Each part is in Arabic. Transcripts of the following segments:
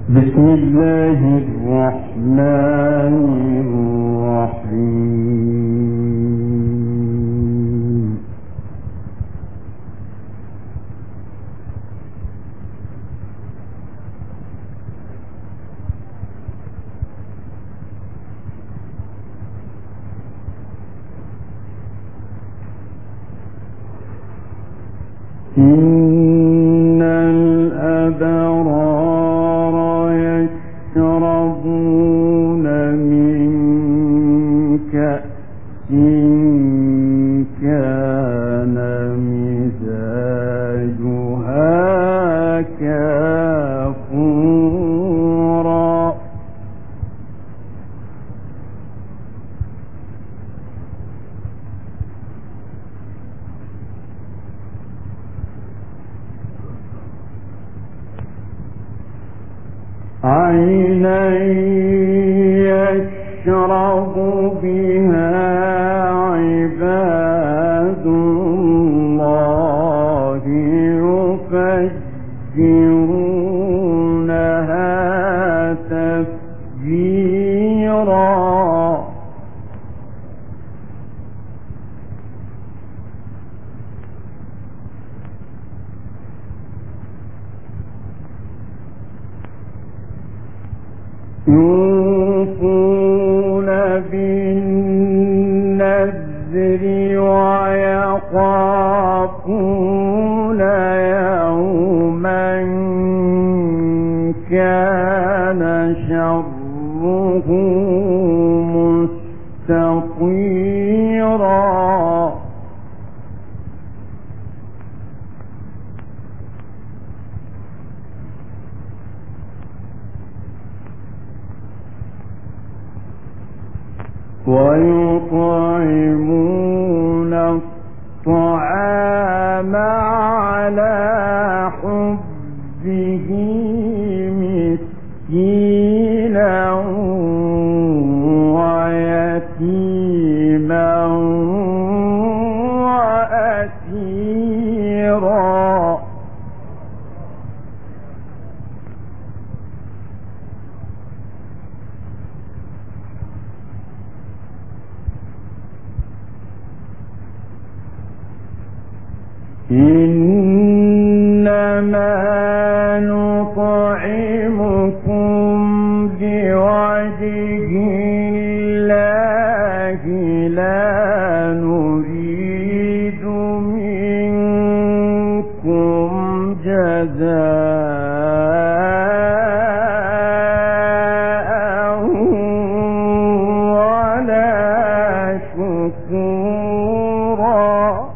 بسم الله الرحمن الرحيم. إن الأبرار يشربون من كأس كان مزاجها كافورا عينا يشرب بها عباد الله يفجرونها تفجيرا. يوفون بالنذر ويخافون يوما كان شره مستطيرا. ويطعمون الطعام على حبه مسكينا ويتيما وأسيرا. إنما نطعمكم لوجه الله لا نريد منكم جزاء ولا شكورا.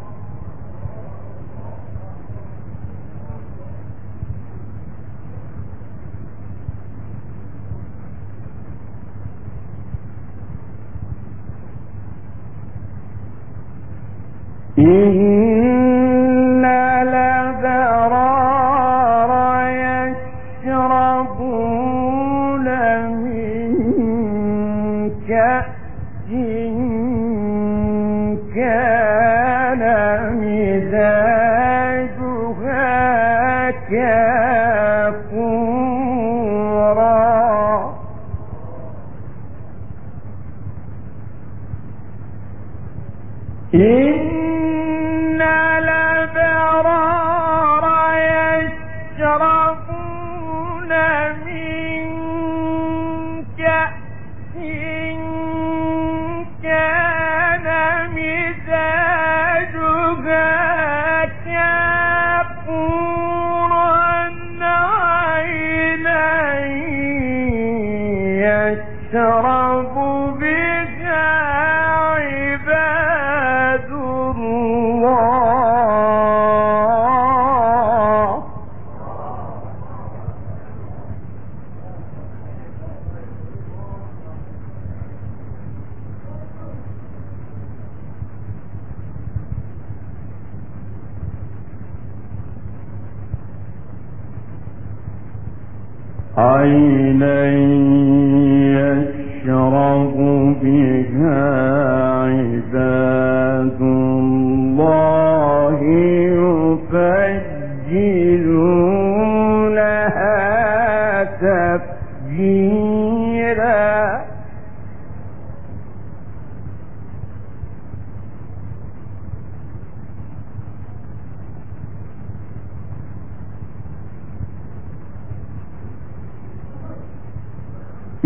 إن الأبرار يشربون من كأس كان مزاجها كافورا. إن الأبرار يشربون من كأس كان مزاجها كافورا عينا يشرب بها عباد الله. عينا يشرب بها عباد الله يفجرونها تفجيرا.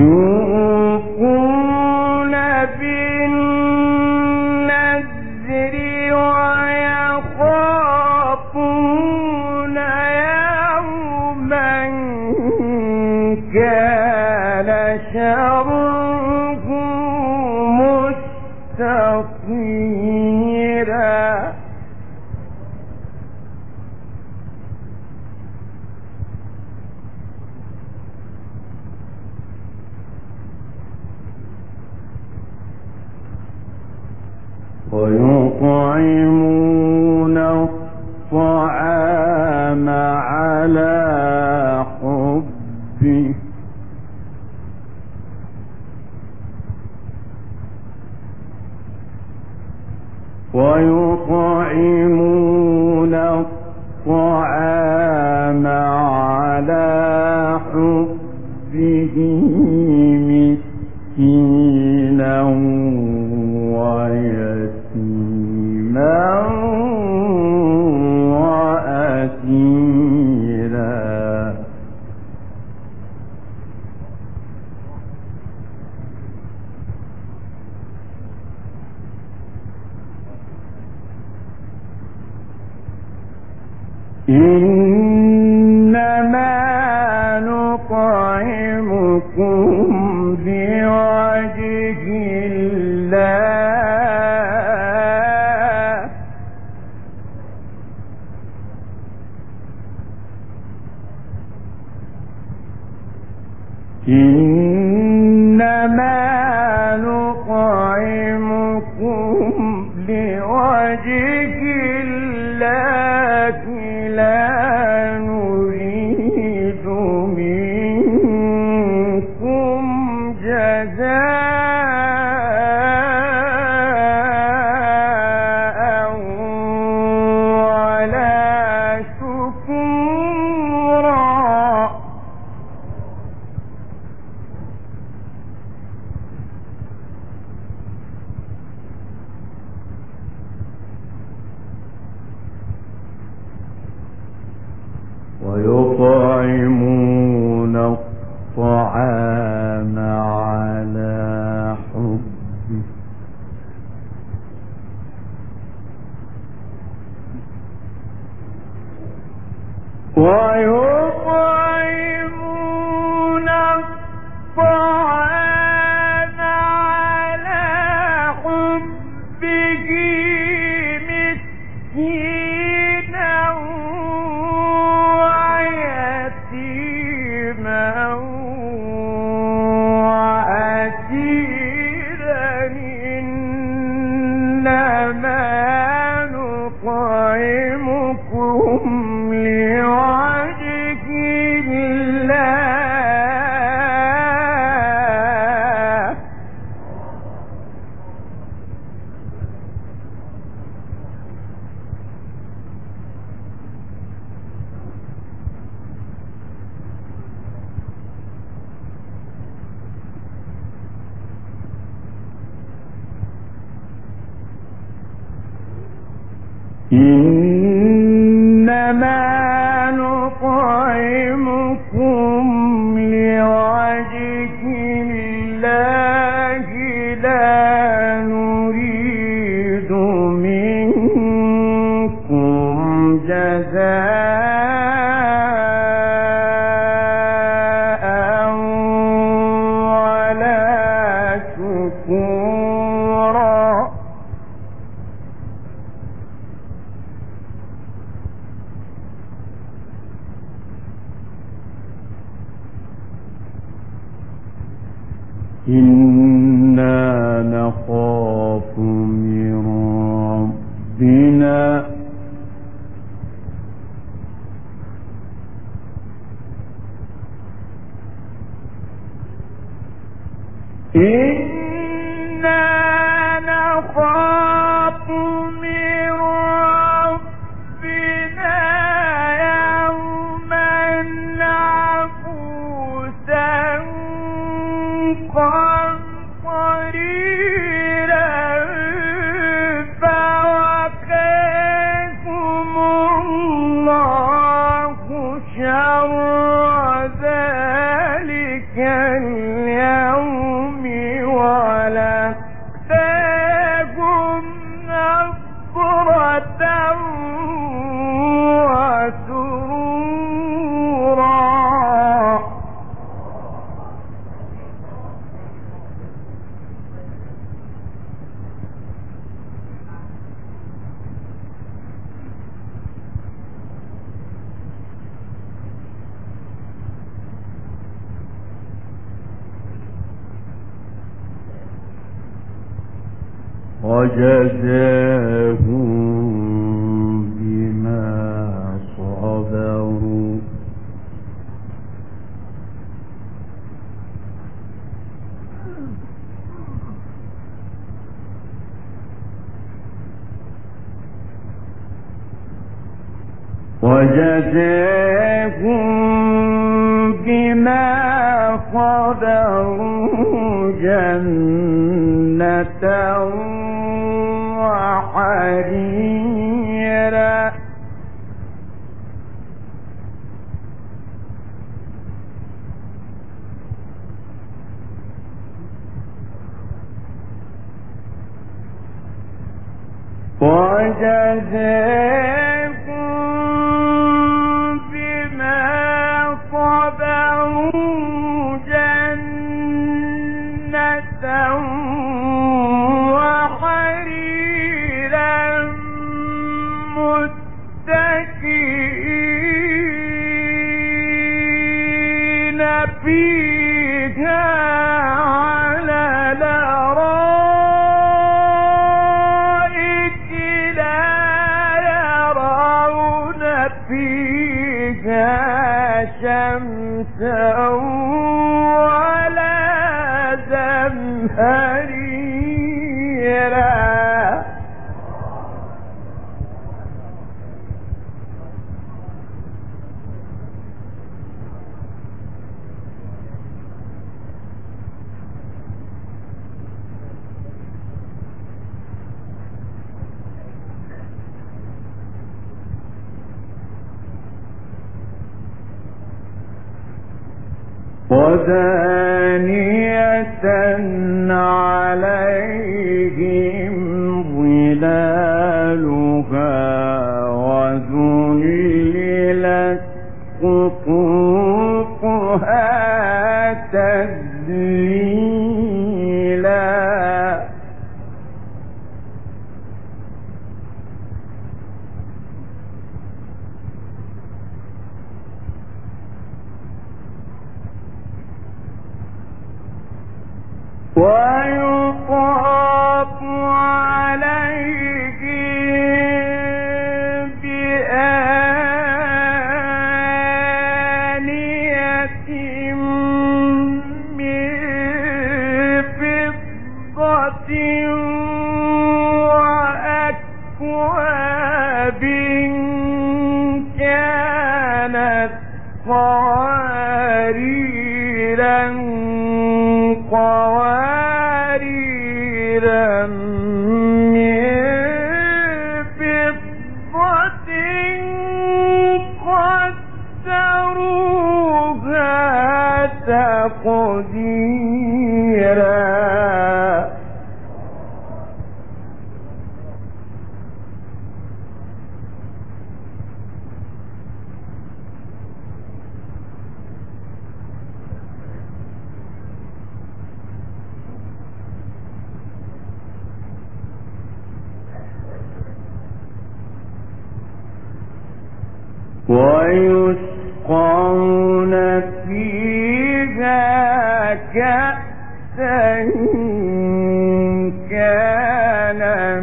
يوفون بالنذر ويخافون يوما كان شره مستطيرا ويطعمون الطعام على حبه ويطعمون الطعام على حبه مسكينا ويتيما وأسيرا إنما نطعمكم لوجه الله إنما نطعمكم لوجه الله لا نريد منكم جزاء ولا شكورا ويطعمون الطعام على حبه ويطعمون الطعام على حبه مسكينا ويتيما وأسيرا إنما نطعمكم لوجه الله إنما نطعمكم لوجه الله لا نريد منكم جزاء ولا شكورا إنا نخاف من ربنا إنا نخاف من ربنا يوما عبوسا قمطريرا فوقاكم الله شر ذلك اليوم وجزاهم بما صبروا جنة وحريرا متكئين فيها على الأرائك لا يرون فيها شمسا ولا زمهريرا ودانية عليهم ظلالها وذللت قطوفها تذليلا ويطاف عليهم بآنية من فضة وأكواب كانت قواريرا من فضة قدروها تقديرا ويسقون فيها كأسا كان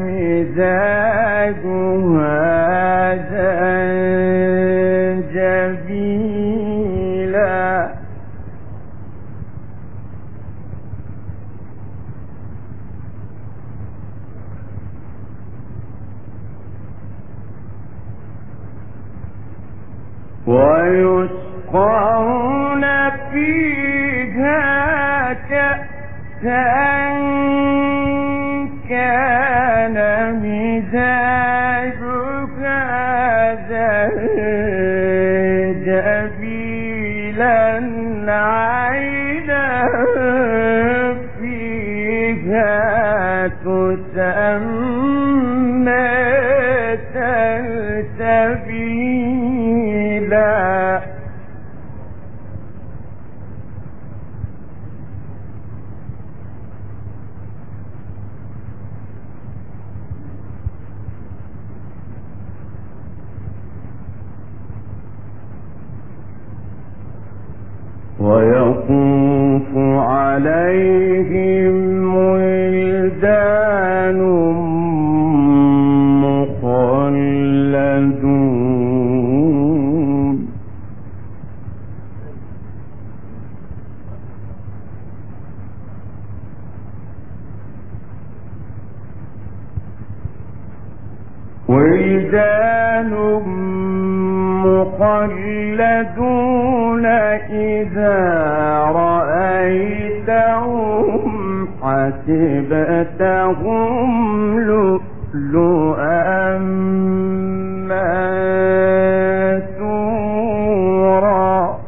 مزاجها زنجبيلا ويسقون فيها كأسا كان مزاجها زنجبيلا عينا فيها تسمى سلسبيلا ويطوف عليهم ولدان مخلدون إذا رأيتهم حسبتهم لؤلؤا منثورا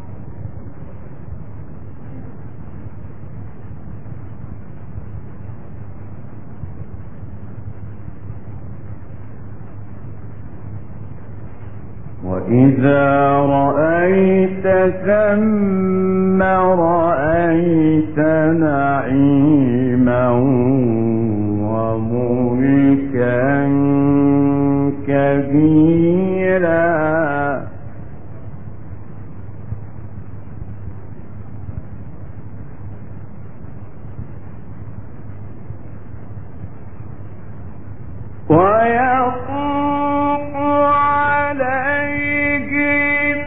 وإذا رأيت ثم رأيت نعيما وملكا كبيرا ويطوف عليهم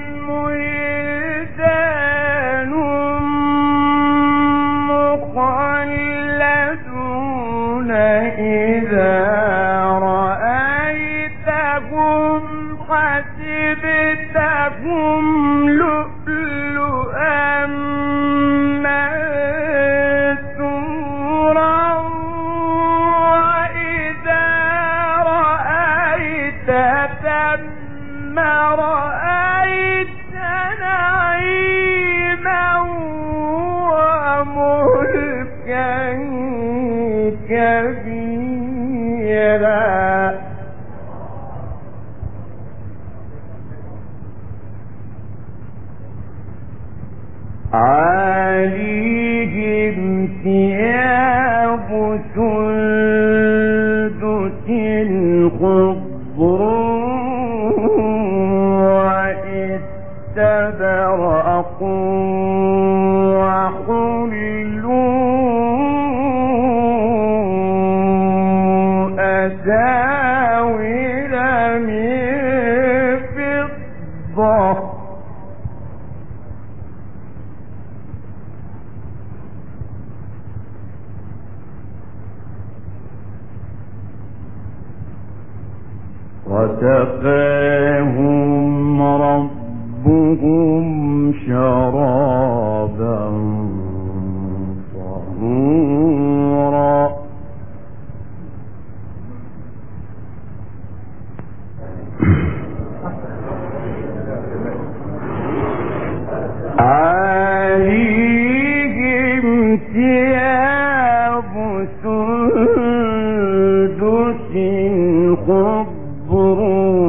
ولدان مخلدون إذا رأيتهم حسبتهم لؤلؤا منثورا وإذا رأيت ثم رأيت نعيما وملكا كبيرا عاليهم ثياب سندس خضر واستبرق وحلوا أساور من فضة وسقاهم ربهم شرابا طهورا عليهم ثياب سندس خضر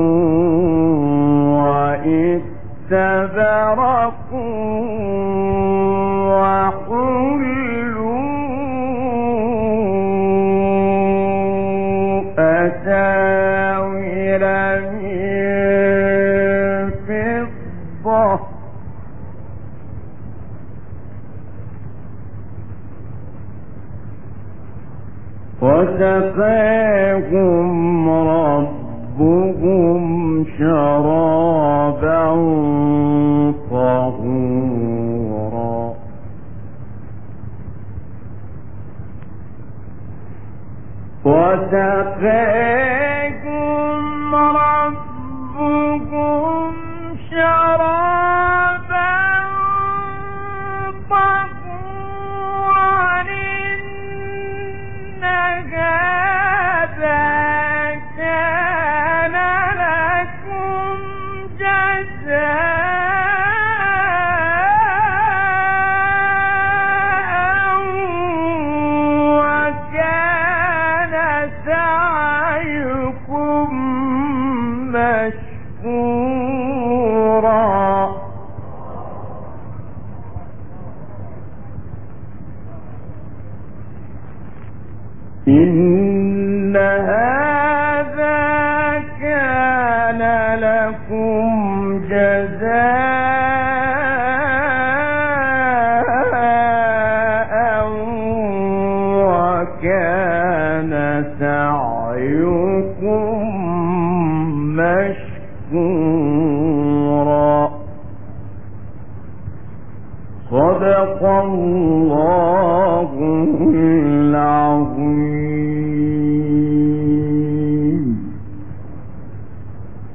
واستبرق وحلوا أساور من فضة وسقاهم ربهم شرابا طهورا وسقاهم ربهم شرابا طهورا إن هذا كان لكم جزاء وكان سعيكم مشكورا إن هذا كان لكم جزاء وكان سعيكم مشكورا صدق الله العظيم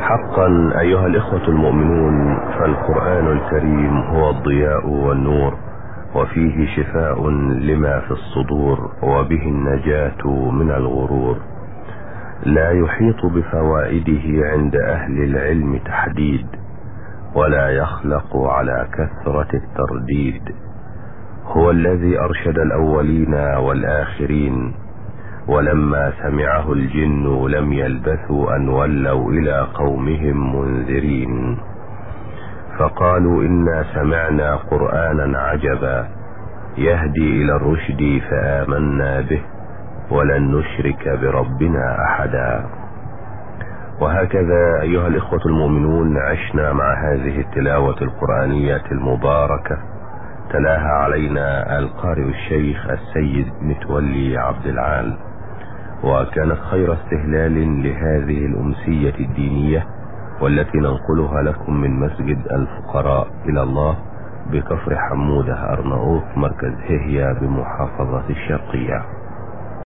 حقا أيها الإخوة المؤمنون، فالقرآن الكريم هو الضياء والنور، وفيه شفاء لما في الصدور، وبه النجاة من الغرور. لا يحيط بفوائده عند أهل العلم تحديد، ولا يخلق على كثرة الترديد. هو الذي أرشد الأولين والآخرين، ولما سمعه الجن لم يلبثوا أن ولوا إلى قومهم منذرين، فقالوا إنا سمعنا قرآنا عجبا يهدي إلى الرشد فآمنا به ولن نشرك بربنا أحدا. وهكذا أيها الإخوة المؤمنون عشنا مع هذه التلاوة القرآنية المباركة، تلاها علينا القارئ الشيخ السيد متولي عبد العال، وكانت خير استهلال لهذه الأمسية الدينية، والتي ننقلها لكم من مسجد الفقراء إلى الله بكفر حمودة أرناؤوط، مركز هيهيا بمحافظة الشرقية.